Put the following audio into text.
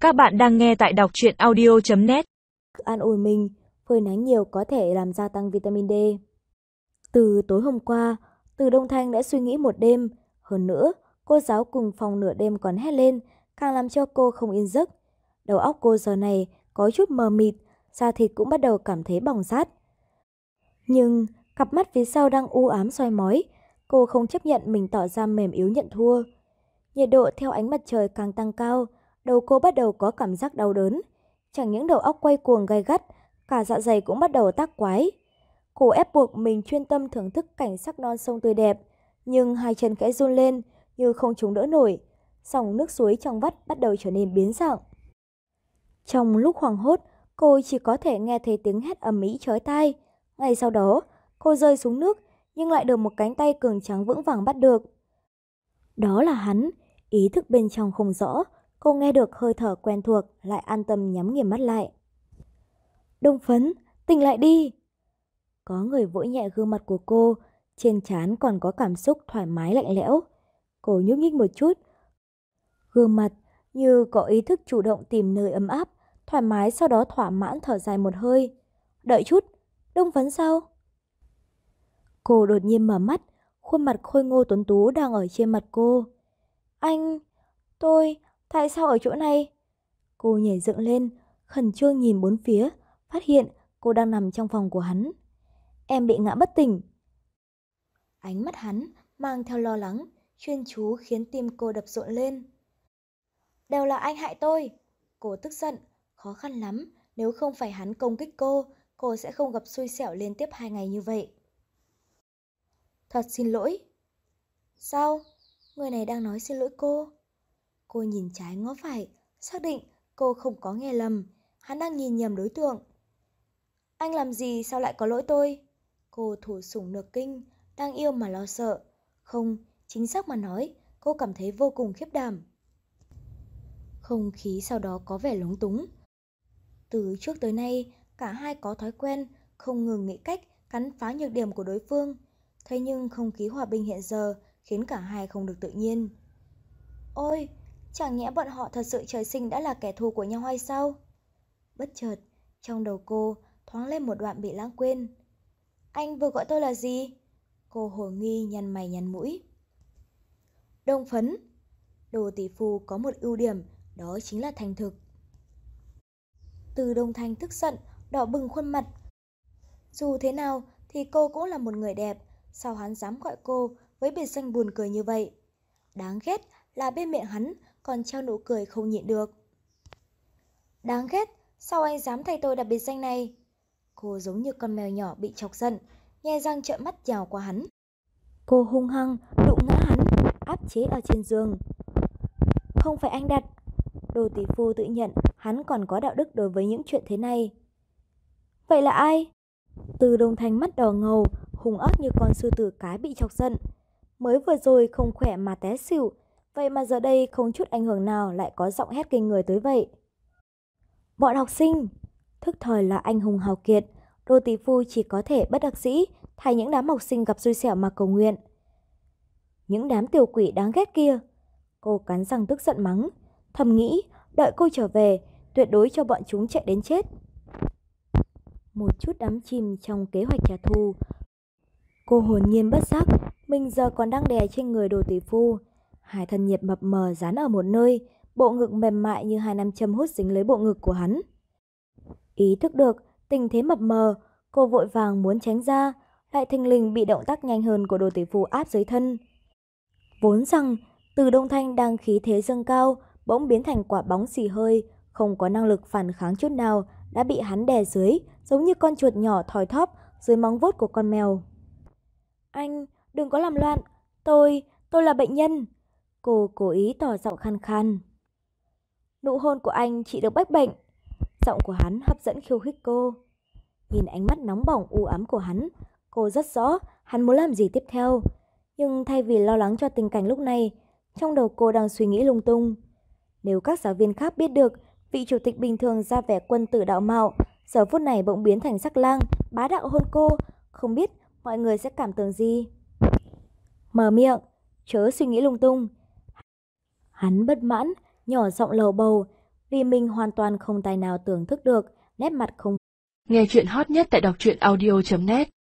Các bạn đang nghe tại đọc truyện audio.net. An ủi mình, phơi nắng nhiều có thể làm gia tăng vitamin D. Từ tối hôm qua, Từ Đông Thanh đã suy nghĩ một đêm. Hơn nữa, cô giáo cùng phòng nửa đêm còn hét lên, càng làm cho cô không yên giấc. Đầu óc cô giờ này có chút mờ mịt, da thịt cũng bắt đầu cảm thấy bỏng rát. Nhưng cặp mắt phía sau đang u ám soi mói, cô không chấp nhận mình tỏ ra mềm yếu nhận thua. Nhiệt độ theo ánh mặt trời càng tăng cao, đầu cô bắt đầu có cảm giác đau đớn. Chẳng những đầu óc quay cuồng gay gắt, cả dạ dày cũng bắt đầu tác quái. Cô ép buộc mình chuyên tâm thưởng thức cảnh sắc non sông tươi đẹp, nhưng hai chân khẽ run lên như không chống đỡ nổi. Dòng nước suối trong vắt bắt đầu trở nên biến dạng. Trong lúc hoảng hốt, cô chỉ có thể nghe thấy tiếng hét ầm ĩ chói tai. Ngay sau đó, cô rơi xuống nước nhưng lại được một cánh tay cường tráng vững vàng bắt được. Đó là hắn. Ý thức bên trong không rõ, cô nghe được hơi thở quen thuộc lại an tâm nhắm nghiền mắt lại. Đông Phấn, tỉnh lại đi. Có người vỗ nhẹ gương mặt của cô, trên trán còn có cảm xúc thoải mái lạnh lẽo. Cô nhúc nhích một chút. Gương mặt như có ý thức chủ động tìm nơi ấm áp, thoải mái, sau đó thỏa mãn thở dài một hơi. Đợi chút, Đông Phấn sao? Cô đột nhiên mở mắt, khuôn mặt khôi ngô tuấn tú đang ở trên mặt cô. Anh, tại sao ở chỗ này? Cô nhảy dựng lên, khẩn trương nhìn bốn phía, phát hiện cô đang nằm trong phòng của hắn. Em bị ngã bất tỉnh. Ánh mắt hắn mang theo lo lắng, chuyên chú khiến tim cô đập rộn lên. Đều là anh hại tôi. Cô tức giận, khó khăn lắm, nếu không phải hắn công kích cô sẽ không gặp xui xẻo liên tiếp 2 ngày như vậy. Thật xin lỗi. Sao? Người này đang nói xin lỗi cô. Cô nhìn trái ngó phải, xác định cô không có nghe lầm, hắn đang nhìn nhầm đối tượng. Anh làm gì sao lại có lỗi tôi? Cô thủ sủng nược kinh, đang yêu mà lo sợ. Không, chính xác mà nói, cô cảm thấy vô cùng khiếp đảm. Không khí sau đó có vẻ lúng túng. Từ trước tới nay, cả hai có thói quen không ngừng nghĩ cách cắn phá nhược điểm của đối phương. Thế nhưng không khí hòa bình hiện giờ khiến cả hai không được tự nhiên. Ôi, chẳng nhẽ bọn họ thật sự trời sinh đã là kẻ thù của nhau hay sao? Bất chợt, trong đầu cô thoáng lên một đoạn bị lãng quên. Anh vừa gọi tôi là gì? Cô hồ nghi nhăn mày nhăn mũi. Đông Phấn. Đồ tỷ phu có một ưu điểm, đó chính là thành thực. Từ Đông Thanh tức giận, đỏ bừng khuôn mặt. Dù thế nào thì cô cũng là một người đẹp, sao hắn dám gọi cô với biệt danh buồn cười như vậy? Đáng ghét là bên miệng hắn còn treo nụ cười không nhịn được. Đáng ghét, sao anh dám thay tôi đặt biệt danh này? Cô giống như con mèo nhỏ bị chọc giận, nhe răng trợn mắt nhào qua hắn. Cô hung hăng đụng ngã hắn, áp chế ở trên giường. Không phải anh đặt. Đồ tỷ phu tự nhận hắn còn có đạo đức đối với những chuyện thế này. Vậy là ai? Từ Đông Thanh mắt đỏ ngầu, hung ác như con sư tử cái bị chọc giận. Mới vừa rồi không khỏe mà té xỉu, vậy mà giờ đây không chút ảnh hưởng nào lại có giọng hét kinh người tới vậy. Bọn học sinh, thức thời là anh hùng hào kiệt, Đô tỷ phu chỉ có thể bất đắc dĩ thay những đám học sinh gặp xui xẻo mà cầu nguyện. Những đám tiểu quỷ đáng ghét kia. Cô cắn răng tức giận mắng, thầm nghĩ đợi cô trở về tuyệt đối cho bọn chúng chạy đến chết. Một chút đắm chìm trong kế hoạch trả thù, cô hồn nhiên bất giác mình giờ còn đang đè trên người Đồ tỷ phu. Hai thân nhiệt mập mờ dán ở một nơi, bộ ngực mềm mại như hai nam châm hút dính lấy bộ ngực của hắn. Ý thức được tình thế mập mờ, cô vội vàng muốn tránh ra, lại thình lình bị động tác nhanh hơn của Đồ tỷ phu áp dưới thân. Vốn rằng Từ Đông Thanh đang khí thế dâng cao, bỗng biến thành quả bóng xì hơi, không có năng lực phản kháng chút nào, đã bị hắn đè dưới, giống như con chuột nhỏ thoi thóp dưới móng vuốt của con mèo. Anh, đừng có làm loạn, tôi là bệnh nhân. Cô cố ý tỏ giọng khàn khàn. Nụ hôn của anh chỉ được bách bệnh. Giọng của hắn hấp dẫn khiêu khích cô. Nhìn ánh mắt nóng bỏng u ám của hắn, cô rất rõ hắn muốn làm gì tiếp theo. Nhưng thay vì lo lắng cho tình cảnh lúc này, trong đầu cô đang suy nghĩ lung tung. Nếu các giáo viên khác biết được vị chủ tịch bình thường ra vẻ quân tử đạo mạo, giờ phút này bỗng biến thành sắc lang, bá đạo hôn cô, không biết mọi người sẽ cảm tưởng gì. Mở miệng, chớ suy nghĩ lung tung. Hắn bất mãn, nhỏ giọng lầu bầu, vì mình hoàn toàn không tài nào tưởng thức được nét mặt không. Nghe chuyện hot nhất tại đọc truyện audio.net